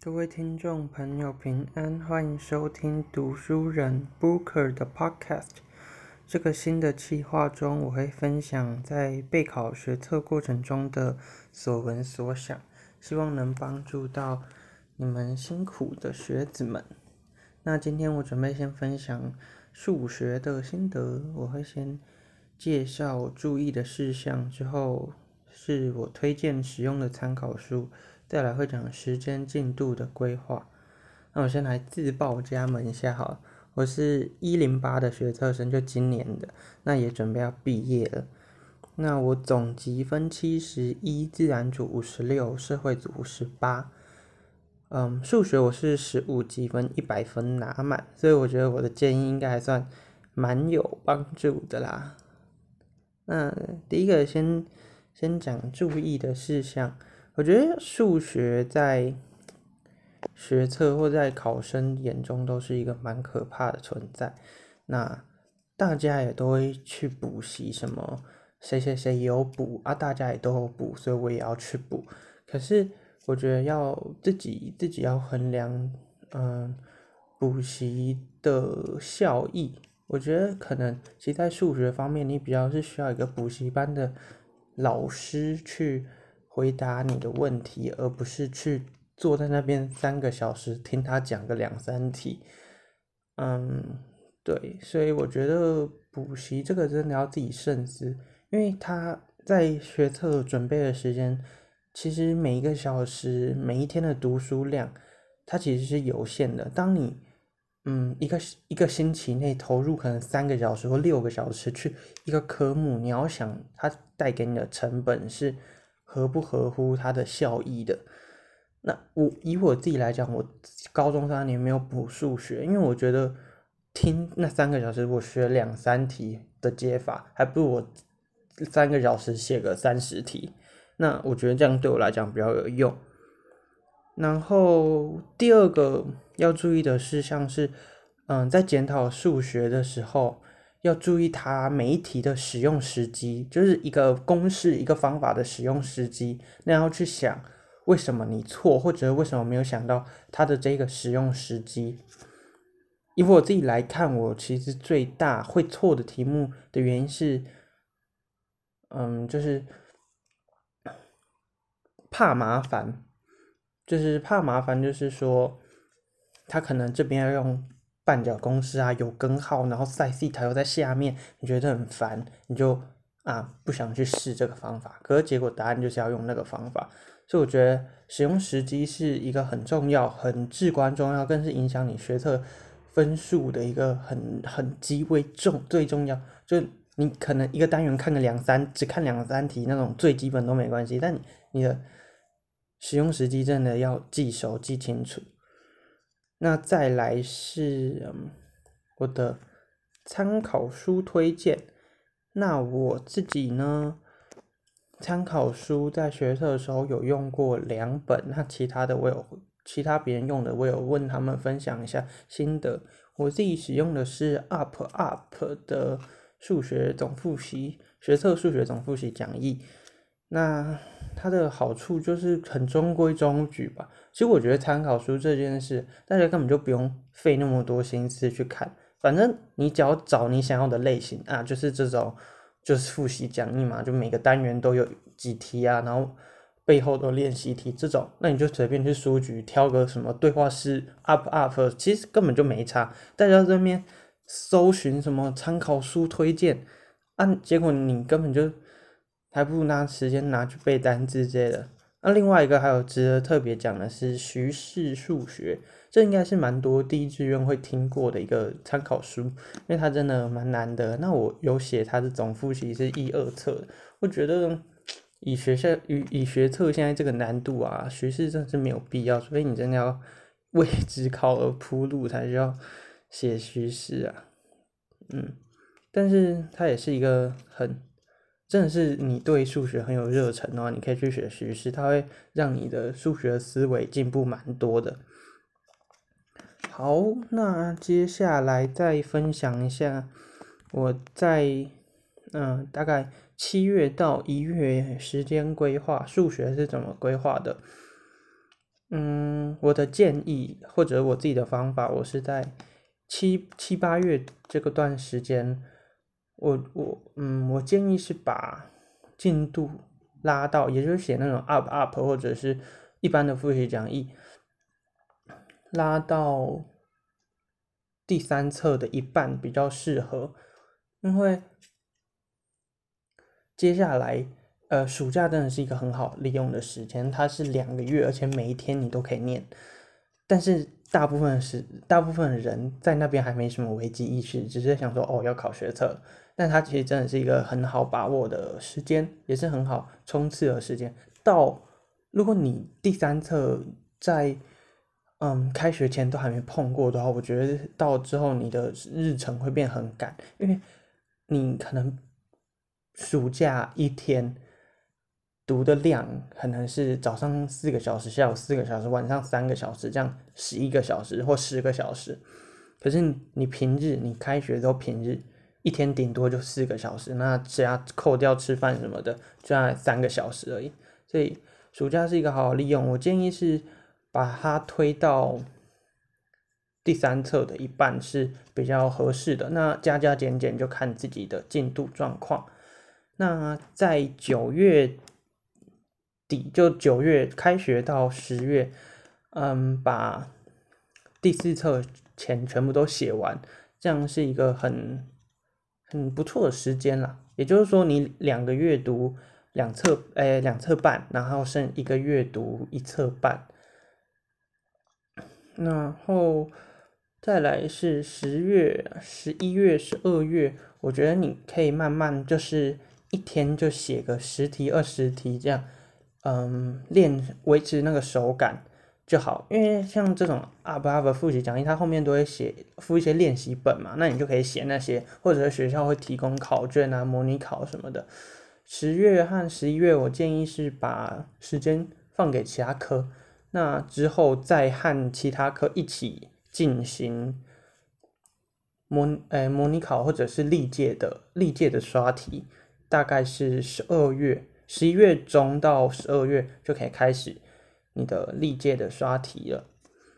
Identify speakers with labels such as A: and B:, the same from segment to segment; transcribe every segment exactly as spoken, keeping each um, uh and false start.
A: 各位听众朋友平安，欢迎收听读书人 Booker 的 Podcast。这个新的企划中，我会分享在备考学测过程中的所闻所想，希望能帮助到你们辛苦的学子们。那今天我准备先分享数学的心得，我会先介绍我注意的事项，之后是我推荐使用的参考书，再来会讲时间进度的规划。那我先来自报家门一下好了，我是一零八的学测生，就今年的，那也准备要毕业了。那我总积分七十一，自然组五十六，社会组五十八。嗯，数学我是十五积分，一百分拿满，所以我觉得我的建议应该还算蛮有帮助的啦。那第一个先先讲注意的事项，我觉得数学在学测或在考生眼中都是一个蛮可怕的存在。那大家也都会去补习，什么谁谁谁也有补啊，大家也都有补，所以我也要去补。可是我觉得要自己自己要衡量，嗯，补习的效益。我觉得可能其实在数学方面，你比较是需要一个补习班的老师去回答你的问题，而不是去坐在那边三个小时听他讲个两三题。嗯，对，所以我觉得补习这个真的要自己慎思，因为他在学测准备的时间，其实每一个小时、每一天的读书量，它其实是有限的。当你嗯，一个一个星期内投入可能三个小时或六个小时去一个科目，你要想它带给你的成本是合不合乎它的效益的。那我以我自己来讲，我高中三年没有补数学，因为我觉得听那三个小时我学两三题的解法，还不如我三个小时写个三十题。那我觉得这样对我来讲比较有用。然后第二个要注意的事项是，嗯，在检讨数学的时候，要注意它每一题的使用时机，就是一个公式、一个方法的使用时机，那要去想为什么你错，或者为什么没有想到它的这个使用时机。以我自己来看，我其实最大会错的题目的原因是，嗯，就是怕麻烦。就是怕麻烦，就是说他可能这边要用半角公式啊，有根号，然后 sin 西塔又在下面，你觉得很烦，你就啊不想去试这个方法，可是结果答案就是要用那个方法，所以我觉得使用时机是一个很重要、很至关重要，更是影响你学测分数的一个很很极为重最重要，就你可能一个单元看个两三，只看两三题那种最基本都没关系，但你你的使用时机真的要记熟记清楚。那再来是、嗯、我的参考书推荐。那我自己呢，参考书在学测的时候有用过两本，那其他的我有其他别人用的我有问他们分享一下心得。我自己使用的是 Up Up 的数学总复习学测数学总复习讲义。那它的好处就是很中规中矩吧。其实我觉得参考书这件事，大家根本就不用费那么多心思去看，反正你只要找你想要的类型啊，就是这种，就是复习讲义嘛，就每个单元都有几题啊，然后背后都练习题这种，那你就随便去书局挑个什么对话式 up up，其实根本就没差。大家在那边搜寻什么参考书推荐，啊，结果你根本就还不如拿时间拿去背单字之类的。那另外一个还有值得特别讲的是徐氏数学，这应该是蛮多第一志愿会听过的一个参考书，因为它真的蛮难的。那我有写它的总复习是一二册，我觉得以学校以以学测现在这个难度啊，徐氏真的是没有必要，所以你真的要为职考而铺路才需要写徐氏啊，嗯，但是它也是一个很。真的是你对数学很有热忱的话，你可以去学徐氏，它会让你的数学思维进步蛮多的。好，那接下来再分享一下我在嗯大概七月到一月时间规划数学是怎么规划的。嗯， 嗯，我的建议或者我自己的方法，我是在七七八月这个段时间，我我嗯，我建议是把进度拉到，也就是写那种 up up 或者是一般的复习讲义，拉到第三册的一半比较适合，因为接下来呃暑假真的是一个很好利用的时间，它是两个月，而且每一天你都可以念，但是大部分是大部分人在那边还没什么危机意识，只是想说哦要考学测，但它其实真的是一个很好把握的时间，也是很好冲刺的时间。到如果你第三册在嗯开学前都还没碰过的话，我觉得到之后你的日程会变很赶，因为你可能暑假一天读的量可能是早上四个小时，下午四个小时，晚上三个小时，这样十一个小时或十个小时。可是你平日你开学都平日，一天顶多就四个小时，那只要扣掉吃饭什么的，就在三个小时而已。所以暑假是一个好好利用，我建议是把它推到第三册的一半是比较合适的。那加加减减就看自己的进度状况。那在九月底，就九月开学到十月，嗯，把第四册前全部都写完，这样是一个很很不错的时间啦。也就是说，你两个月读两册，诶，两册半，然后剩一个月读一册半，然后再来是十月、十一月、十二月，我觉得你可以慢慢就是一天就写个十题、二十题这样，嗯，练维持那个手感就好。因为像这种 up up 复习讲义，它后面都会写附一些练习本嘛，那你就可以写那些，或者是学校会提供考卷啊、模拟考什么的。十月和十一月，我建议是把时间放给其他科，那之后再和其他科一起进行模诶模拟考或者是历届的历届的刷题，大概是十二月十一月中到十二月就可以开始你的历届的刷题了。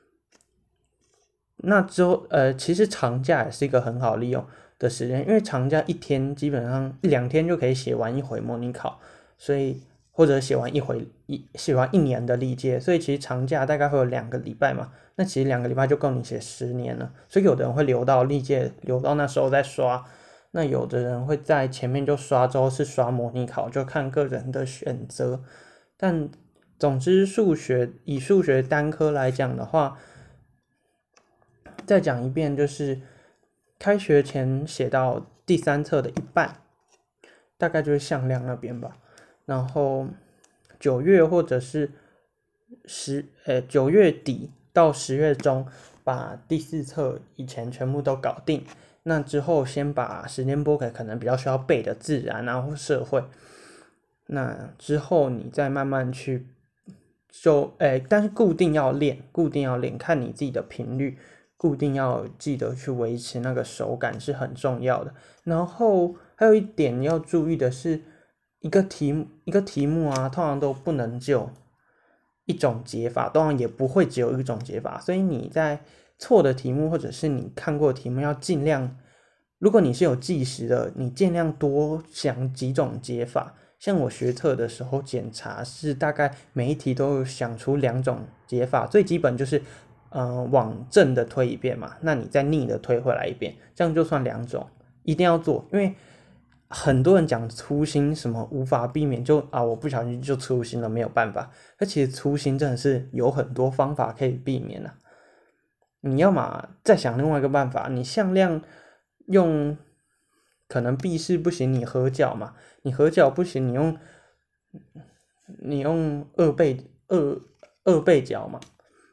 A: 那之后呃其实长假也是一个很好利用的时间，因为长假一天基本上一两天就可以写完一回模拟考，所以或者写完一回一写完一年的历届，所以其实长假大概会有两个礼拜嘛，那其实两个礼拜就够你写十年了。所以有的人会留到历届，留到那时候再刷，那有的人会在前面就刷，之后是刷模拟考，就看个人的选择。但总之数学以数学单科来讲的话，再讲一遍，就是开学前写到第三册的一半，大概就是向量那边吧。然后九月或者是十，呃，九月底到十月中，把第四册以前全部都搞定。那之后先把时间拨给可能比较需要背的自然啊或社会。那之后你再慢慢去，就诶，但是固定要练，固定要练，看你自己的频率。固定要记得去维持那个手感是很重要的。然后还有一点要注意的是，一个题目一个题目啊，通常都不能只有一种解法，当然也不会只有一种解法。所以你在错的题目或者是你看过的题目，要尽量，如果你是有计时的，你尽量多想几种解法。像我学测的时候检查是大概每一题都有想出两种解法，最基本就是。呃，往正的推一遍嘛，那你再逆的推回来一遍，这样就算两种，一定要做，因为很多人讲粗心什么无法避免，就啊我不小心就粗心了，没有办法。而其实粗心真的是有很多方法可以避免啊。你要嘛再想另外一个办法，你向量用可能闭式不行，你合角嘛，你合角不行，你用你用二倍二二倍角嘛。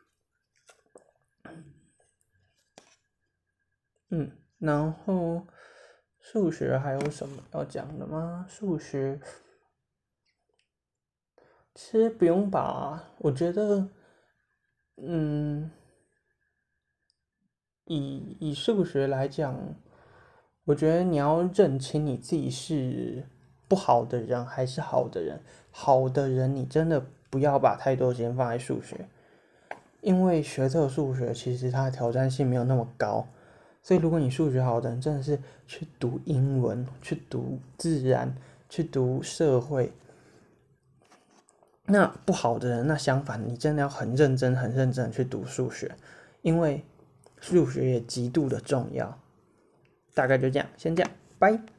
A: 嗯，然后数学还有什么要讲的吗？数学其实不用把，我觉得，嗯，以以数学来讲，我觉得你要认清你自己是不好的人还是好的人。好的人，你真的不要把太多时间放在数学， 因为学测数学其实它的挑战性没有那么高，所以如果你数学好的人真的是去读英文、去读自然、去读社会，那不好的人，那相反，你真的要很认真、很认真的去读数学，因为数学也极度的重要。大概就这样，先这样，拜。